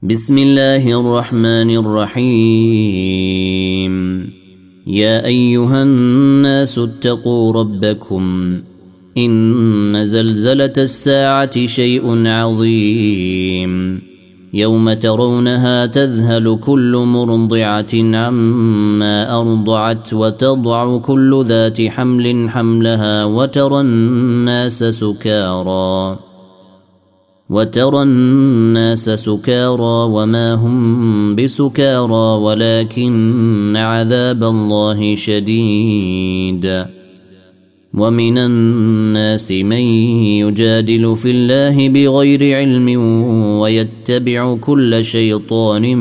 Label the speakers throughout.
Speaker 1: بسم الله الرحمن الرحيم. يا أيها الناس اتقوا ربكم إن زلزلة الساعة شيء عظيم، يوم ترونها تذهل كل مرضعة عما أرضعت وتضع كل ذات حمل حملها وترى الناس سكارى وما هم بسكارى ولكن عذاب الله شديد. ومن الناس من يجادل في الله بغير علم ويتبع كل شيطان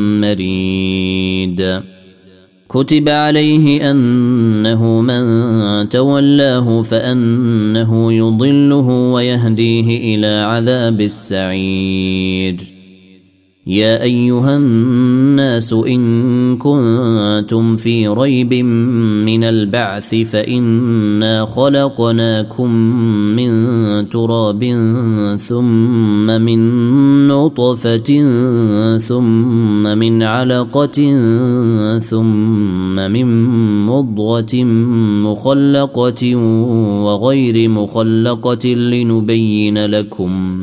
Speaker 1: مريد. كتب عليه أنه من تولاه فأنه يضله ويهديه إلى عذاب السعير. يا أيها الناس إن كنتم في ريب من البعث فإنا خلقناكم من تراب ثم من نطفة ثم من علقة ثم من مضغة مخلقة وغير مخلقة لنبين لكم،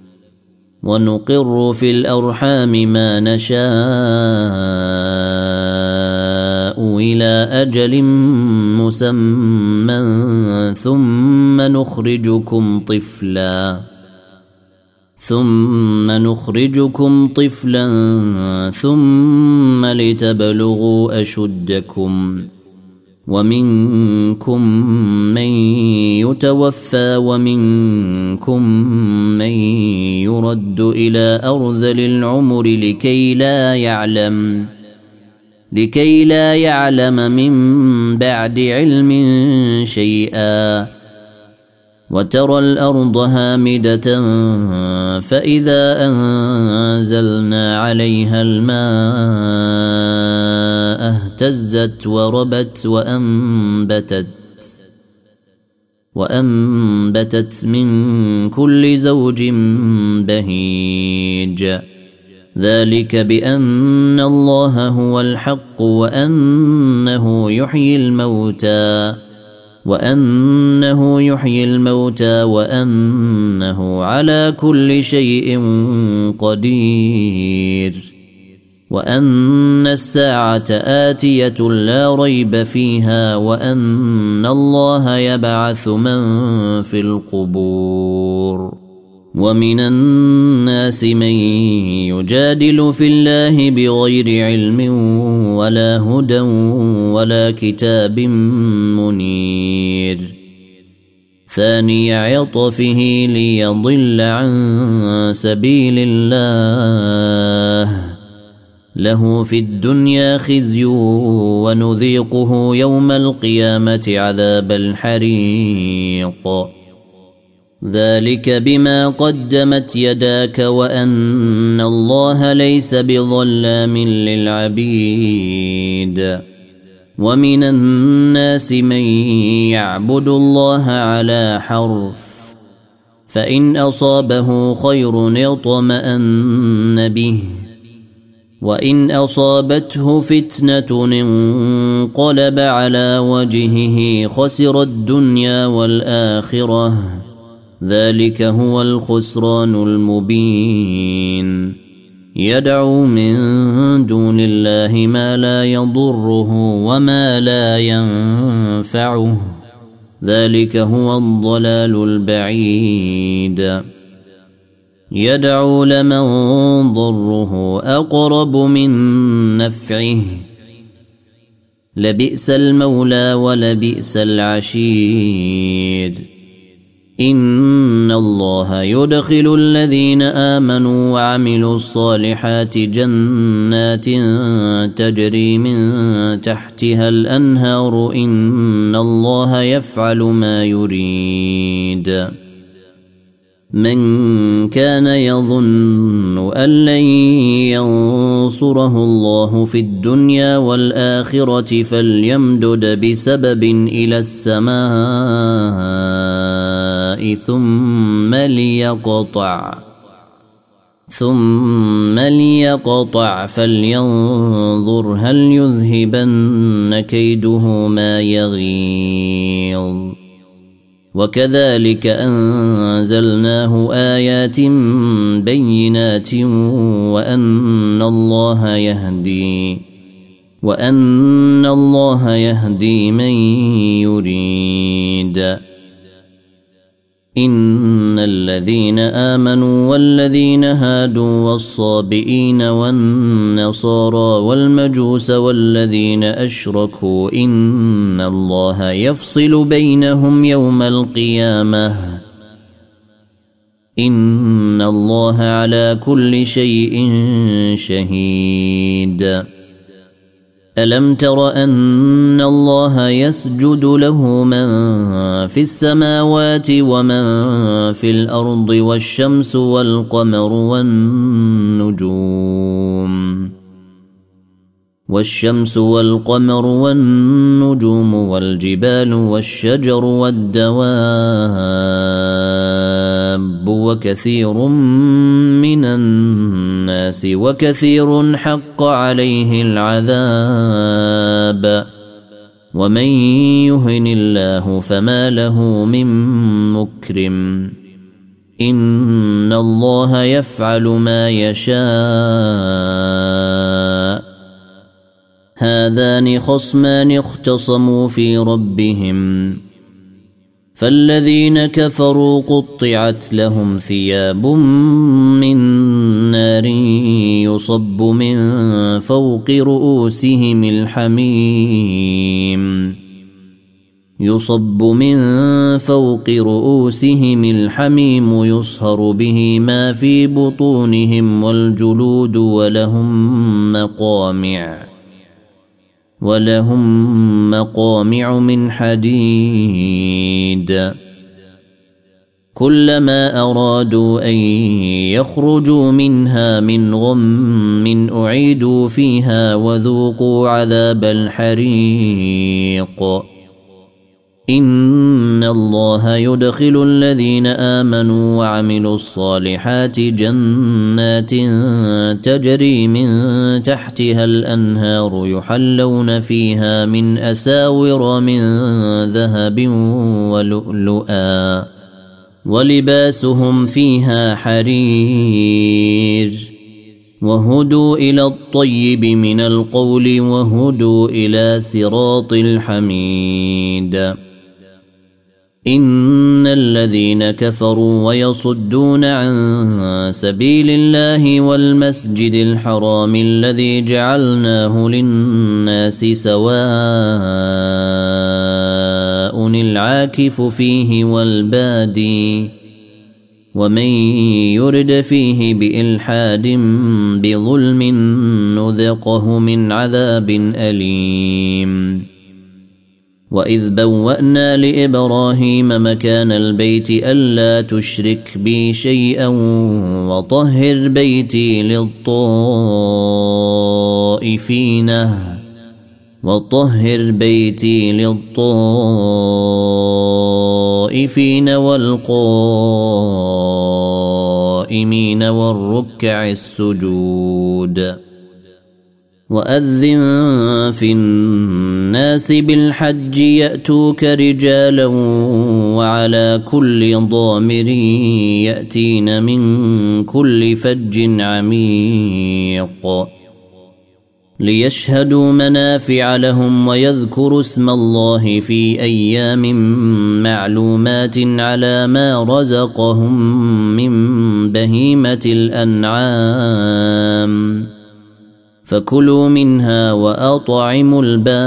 Speaker 1: ونقر في الأرحام ما نشاء إلى أجل مسمى ثم نخرجكم طفلا ثم لتبلغوا أشدكم، ومنكم من يتوفى ومنكم من يرد إلى أرذل العمر لكي لا يعلم من بعد علم شيئا. وترى الأرض هامدة فإذا أنزلنا عليها الماء اهتزت وربت وأنبتت من كل زوج بهيج. ذلك بأن الله هو الحق وأنه يحيي الموتى وأنه على كل شيء قدير، وأن الساعة آتية لا ريب فيها، وأن الله يبعث من في القبور. ومن الناس من يجادل في الله بغير علم ولا هدى ولا كتاب منير. ثاني عطفه ليضل عن سبيل الله، له في الدنيا خزي ونذيقه يوم القيامة عذاب الحريق. ذلك بما قدمت يداك وأن الله ليس بظلام للعبيد. ومن الناس من يعبد الله على حرف، فإن أصابه خير اطمأن به، وإن أصابته فتنة انقلب على وجهه خسر الدنيا والآخرة. ذلك هو الخسران المبين. يدعو من دون الله ما لا يضره وما لا ينفعه، ذلك هو الضلال البعيد. يدعو لمن ضره أقرب من نفعه، لبئس المولى ولبئس العشير. إن الله يدخل الذين آمنوا وعملوا الصالحات جنات تجري من تحتها الأنهار، إن الله يفعل ما يريد. من كان يظن أن لن ينصره الله في الدنيا والآخرة فليمدد بسبب إلى السماء ثم ليقطع ثم ليقطع فلينظر هل يذهبن كيده ما يغيظ وكذلك أنزلناه آيات بينات وأن الله يهدي من يريد. إن الذين آمنوا والذين هادوا والصابئين والنصارى والمجوس والذين أشركوا إن الله يفصل بينهم يوم القيامة إن الله على كل شيء شهيد. ألم تر أن الله يسجد له من في السماوات ومن في الأرض والشمس والقمر والنجوم والجبال والشجر والدواب وكثير من الناس وكثير حق عليه العذاب ومن يهن الله فما له من مكرم. إن الله يفعل ما يشاء. هذان خصمان اختصموا في ربهم فالذين كفروا قطعت لهم ثياب من نار يصب من فوق رؤوسهم الحميم يصهر به ما في بطونهم والجلود ولهم مقامع من حديد. كلما أرادوا أن يخرجوا منها من غم أعيدوا فيها وذوقوا عذاب الحريق. إن الله يدخل الذين آمنوا وعملوا الصالحات جنات تجري من تحتها الأنهار يحلون فيها من أساور من ذهب ولؤلؤا ولباسهم فيها حرير وهدوا إلى الطيب من القول وهدوا إلى صراط الحميد. إن الذين كفروا ويصدون عن سبيل الله والمسجد الحرام الذي جعلناه للناس سواء العاكف فيه والبادي ومن يرد فيه بإلحاد بظلم نذقه من عذاب أليم. وإذ بوأنا لإبراهيم مكان البيت ألا تشرك بي شيئا وطهر بيتي للطائفين والقائمين والركع السجود. وأذن في الناس بالحج يأتوك رجالا وعلى كل ضامر يأتين من كل فج عميق ليشهدوا منافع لهم ويذكروا اسم الله في أيام معلومات على ما رزقهم من بهيمة الأنعام فكلوا منها وأطعموا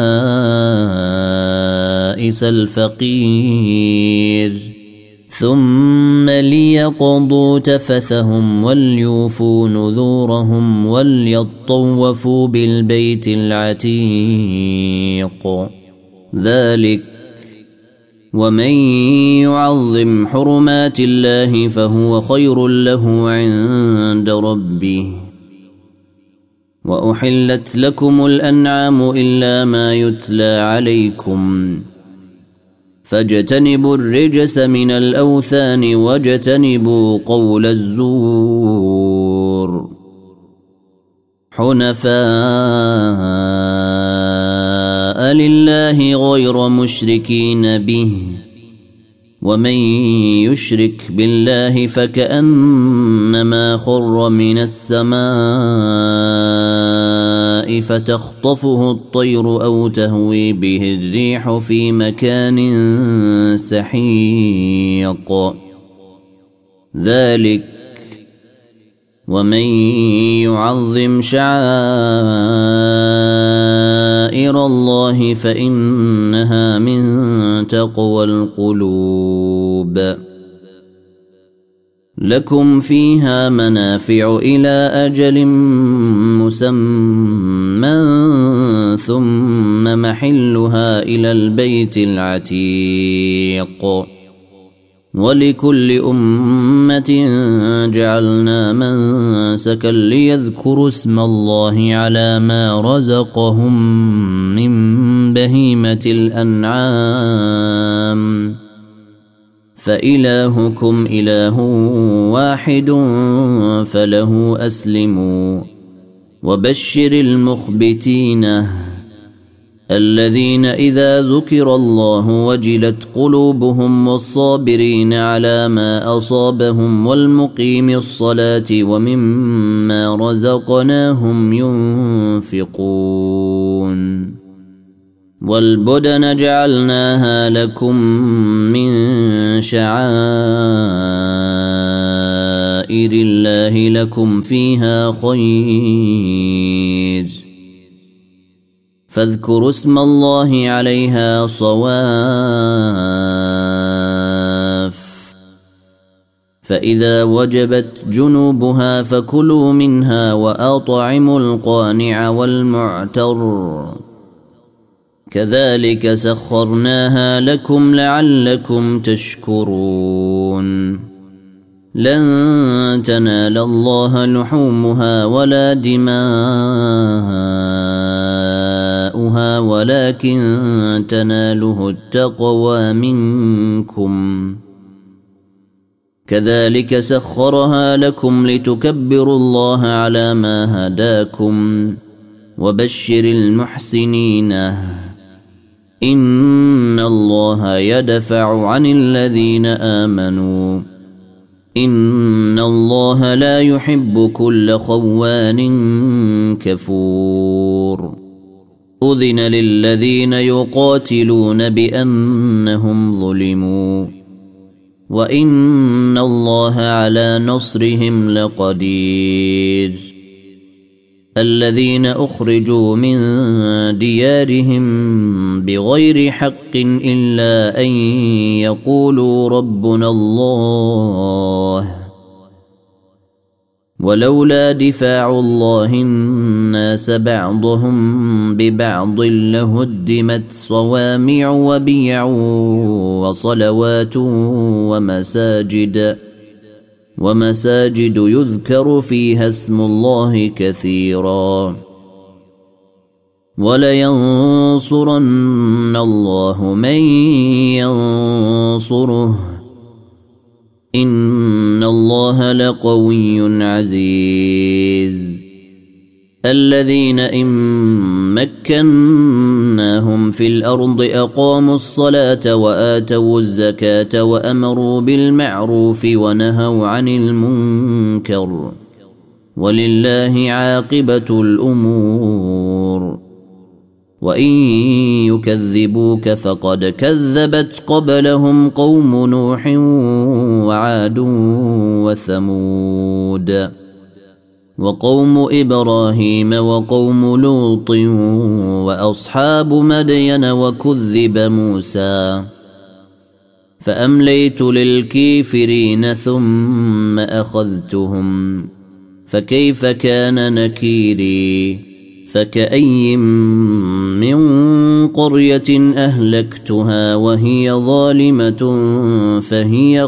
Speaker 1: البائس الفقير ثم ليقضوا تفثهم وليوفوا نذورهم وليطوفوا بالبيت العتيق. ذلك ومن يعظم حرمات الله فهو خير له عند ربه. وأحلت لكم الأنعام إلا ما يتلى عليكم فاجتنبوا الرجس من الأوثان واجتنبوا قول الزور حنفاء لله غير مشركين به ومن يشرك بالله فكأنما خر من السماء فتخطفه الطير أو تهوي به الريح في مكان سحيق ذلك ومن يعظم شعائر الله فإنها من تقوى القلوب لكم فيها منافع إلى أجل مسمى ثم محلها إلى البيت العتيق ولكل أمة جعلنا منسكا ليذكروا اسم الله على ما رزقهم من بهيمة الأنعام فإلهكم إله واحد فله أسلموا وبشر المخبتين الذين إذا ذكر الله وجلت قلوبهم والصابرين على ما أصابهم والمقيم الصلاة ومما رزقناهم ينفقون والبدن جعلناها لكم من شعائر الله لكم فيها خير فاذكروا اسم الله عليها صواف فإذا وجبت جنوبها فكلوا منها وأطعموا القانع والمعتر كذلك سخرناها لكم لعلكم تشكرون لن تنال الله لحومها ولا دماؤها ولكن تناله التقوى منكم كذلك سخرها لكم لتكبروا الله على ما هداكم وبشر المحسنين إن الله يدفع عن الذين آمنوا إن الله لا يحب كل خوان كفور أذن للذين يقاتلون بأنهم ظلموا وإن الله على نصرهم لقدير الذين أخرجوا من ديارهم بغير حق إلا أن يقولوا ربنا الله ولولا دفاع الله الناس بعضهم ببعض لهدمت صوامع وبيع وصلوات ومساجد يذكر فيها اسم الله كثيرا ولينصرن الله من ينصره إن الله لقوي عزيز الذين إن مكناهم في الأرض أقاموا الصلاة وآتوا الزكاة وأمروا بالمعروف ونهوا عن المنكر ولله عاقبة الأمور وإن يكذبوك فقد كذبت قبلهم قوم نوح وعاد وثمود وقوم إبراهيم وقوم لوط وأصحاب مدين وكذب موسى فأمليت للكافرين ثم أخذتهم فكيف كان نكيري فكأي من قرية أهلكتها وهي ظالمة فهي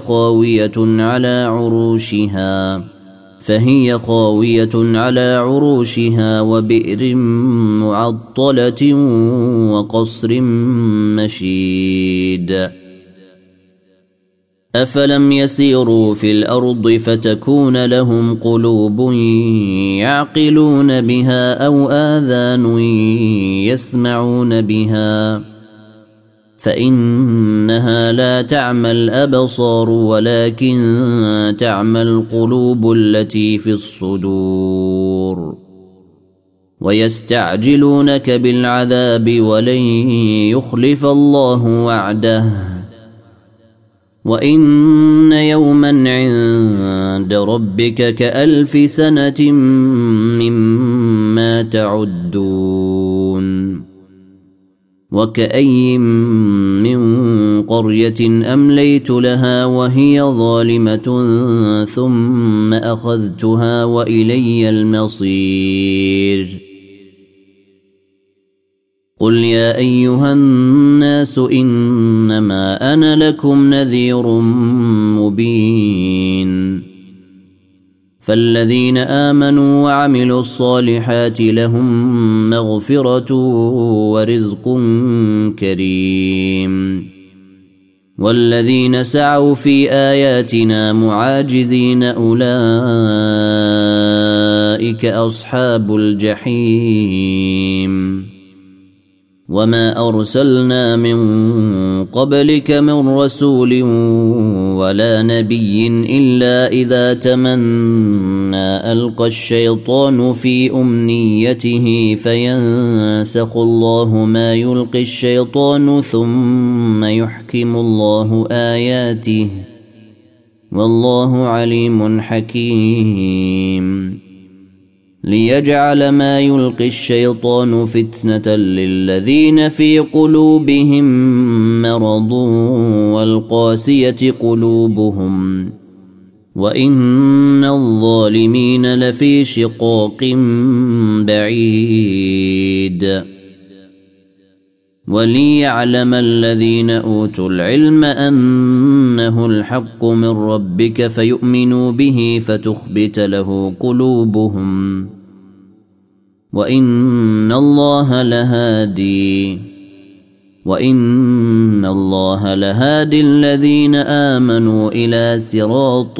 Speaker 1: خاوية على عروشها وبئر معطلة وقصر مشيد أفلم يسيروا في الأرض فتكون لهم قلوب يعقلون بها أو آذان يسمعون بها فإنها لا تعمى الأبصار ولكن تعمى القلوب التي في الصدور ويستعجلونك بالعذاب ولن يخلف الله وعده وإن يوما عند ربك كألف سنة مما تعدون وكأي من قرية أمليت لها وهي ظالمة ثم أخذتها وإلي المصير قل يا أيها الناس إنما أنا لكم نذير مبين فالذين آمنوا وعملوا الصالحات لهم مغفرة ورزق كريم والذين سعوا في آياتنا معاجزين أولئك أصحاب الجحيم وما أرسلنا من قبلك من رسول ولا نبي إلا إذا تمنى ألقى الشيطان في أمنيته فينسخ الله ما يلقي الشيطان ثم يحكم الله آياته والله عليم حكيم ليجعل ما يلقي الشيطان فتنة للذين في قلوبهم مرض والقاسية قلوبهم وإن الظالمين لفي شقاق بعيد وليعلم الذين أوتوا العلم أنه الحق من ربك فيؤمنوا به فتخبت له قلوبهم وإن الله لهادي الذين آمنوا إلى صراط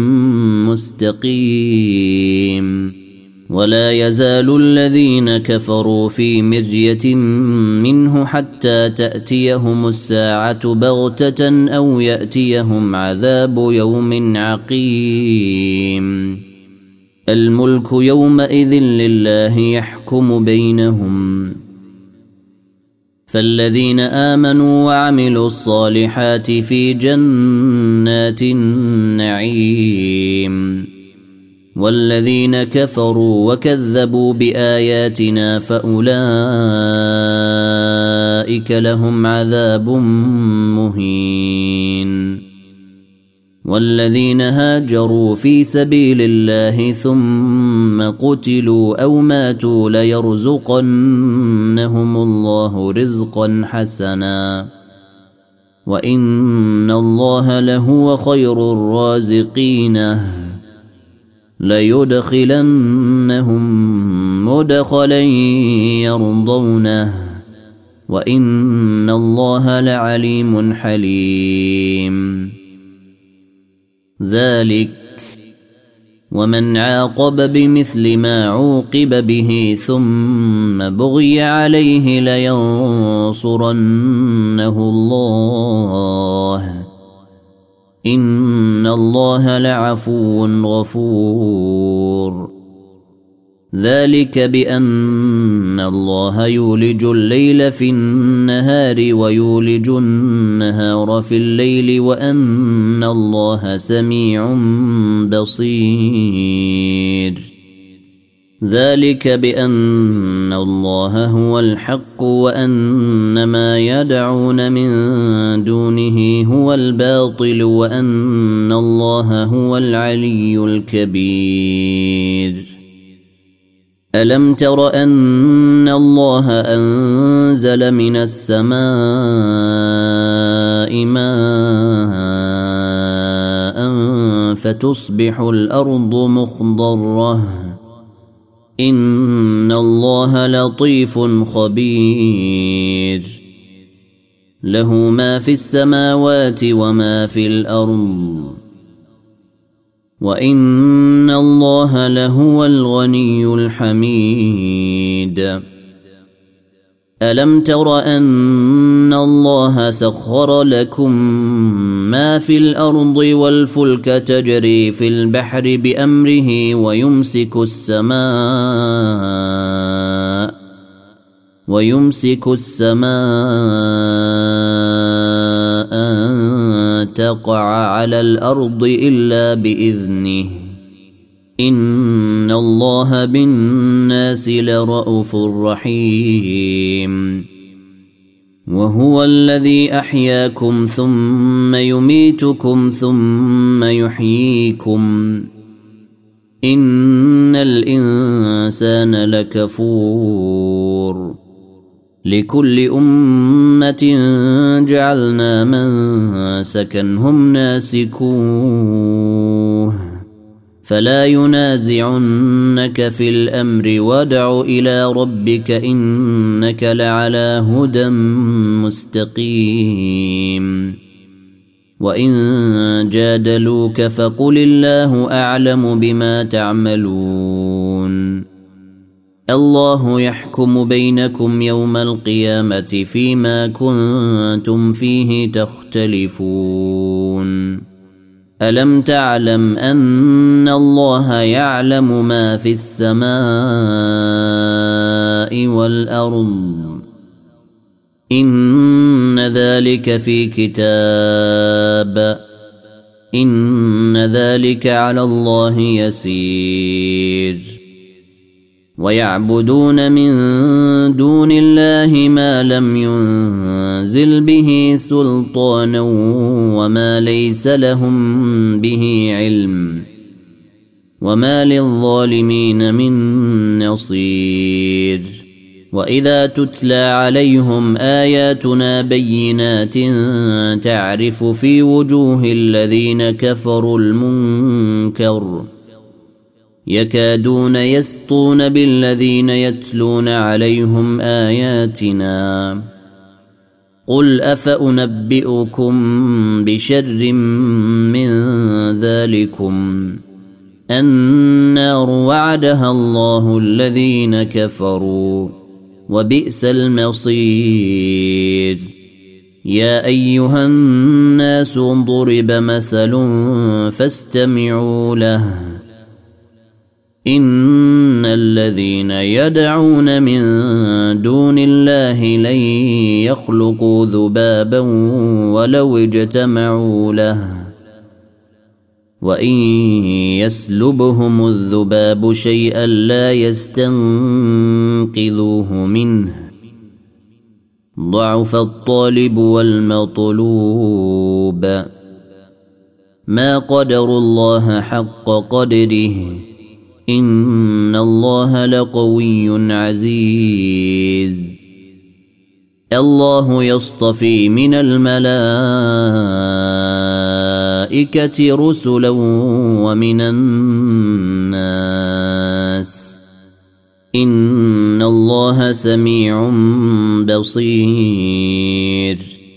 Speaker 1: مستقيم ولا يزال الذين كفروا في مرية منه حتى تأتيهم الساعة بغتة أو يأتيهم عذاب يوم عقيم الملك يومئذ لله يحكم بينهم فالذين آمنوا وعملوا الصالحات في جنات النعيم والذين كفروا وكذبوا بآياتنا فأولئك لهم عذاب مهين والذين هاجروا في سبيل الله ثم قتلوا أو ماتوا ليرزقنهم الله رزقا حسنا وإن الله لهو خير الرازقين ليدخلنهم مدخلا يرضونه وإن الله لعليم حليم ذلك ومن عاقب بمثل ما عوقب به ثم بغي عليه لينصرنه الله إن الله لعفو غفور ذلك بأن الله يولج الليل في النهار ويولج النهار في الليل وأن الله سميع بصير ذلك بأن الله هو الحق وأن ما يدعون من دونه هو الباطل وأن الله هو العلي الكبير ألم تر أن الله أنزل من السماء ماء فتصبح الأرض مخضرة إن الله لطيف خبير له ما في السماوات وما في الأرض وإن الله لهو الغني الحميد ألم تر أن الله سخر لكم ما في الأرض والفلك تجري في البحر بأمره ويمسك السماء أن تقع على الأرض إلا بإذنه إن الله بالناس لرءوف رحيم وهو الذي أحياكم ثم يميتكم ثم يحييكم إن الإنسان لكفور لكل أمة جعلنا منسكا هم ناسكوه فلا ينازعنك في الأمر وادع إلى ربك إنك لعلى هدى مستقيم وإن جادلوك فقل الله أعلم بما تعملون الله يحكم بينكم يوم القيامة فيما كنتم فيه تختلفون ألم تعلم أن الله يعلم ما في السماء والأرض إن ذلك في كتاب إن ذلك على الله يسير ويعبدون من دون الله ما لم ينزل به سلطانا وما ليس لهم به علم وما للظالمين من نصير وإذا تتلى عليهم آياتنا بينات تعرف في وجوه الذين كفروا المنكر يكادون يسطون بالذين يتلون عليهم آياتنا قل أفأنبئكم بشر من ذلكم النار وعدها الله الذين كفروا وبئس المصير يا أيها الناس ضرب مثل فاستمعوا له إن الذين يدعون من دون الله لن يخلقوا ذبابا ولو اجتمعوا له وإن يسلبهم الذباب شيئا لا يستنقذوه منه ضعف الطالب والمطلوب ما قدروا الله حق قدره إن الله لقوي عزيز الله يصطفي من الملائكة رسلا ومن الناس إن الله سميع بصير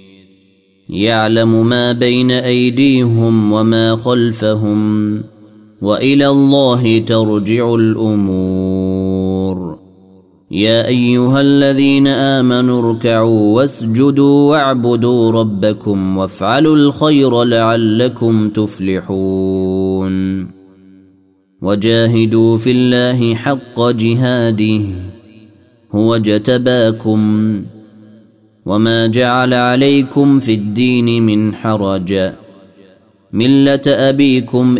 Speaker 1: يعلم ما بين أيديهم وما خلفهم وإلى الله ترجع الأمور يا أيها الذين آمنوا اركعوا واسجدوا واعبدوا ربكم وافعلوا الخير لعلكم تفلحون وجاهدوا في الله حق جهاده هو اجتباكم وما جعل عليكم في الدين من حرج ملة أبيكم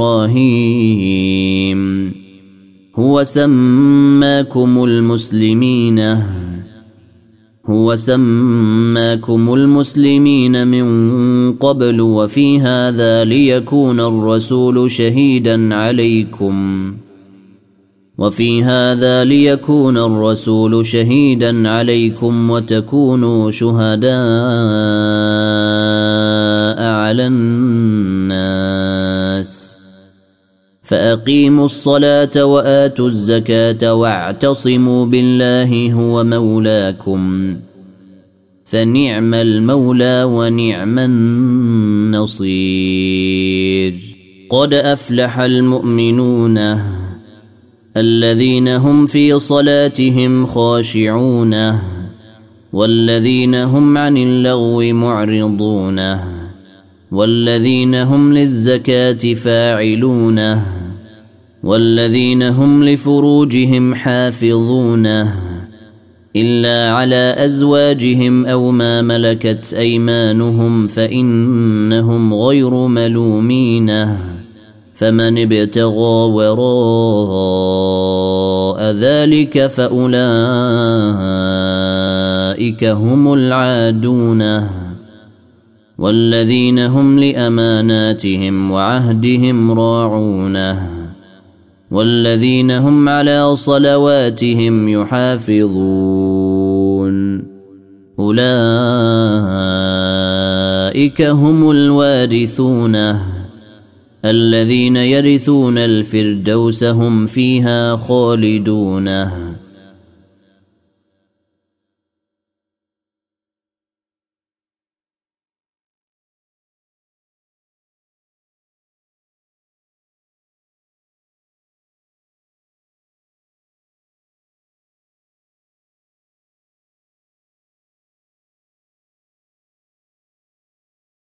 Speaker 1: إبراهيم هو سماكم المسلمين من قبل وفي هذا ليكون الرسول شهيدا عليكم وتكونوا شهداء على الناس فأقيموا الصلاة وآتوا الزكاة واعتصموا بالله هو مولاكم فنعم المولى ونعم النصير. قد أفلح المؤمنون الذين هم في صلاتهم خاشعون والذين هم عن اللغو معرضون والذين هم للزكاة فاعلون والذين هم لفروجهم حافظون إلا على أزواجهم أو ما ملكت أيمانهم فإنهم غير ملومين فمن ابتغى وراء ذلك فأولئك هم العادون والذين هم لأماناتهم وعهدهم راعون والذين هم على صلواتهم يحافظون أولئك هم الوارثون الذين يرثون الفردوس هم فيها خالدون.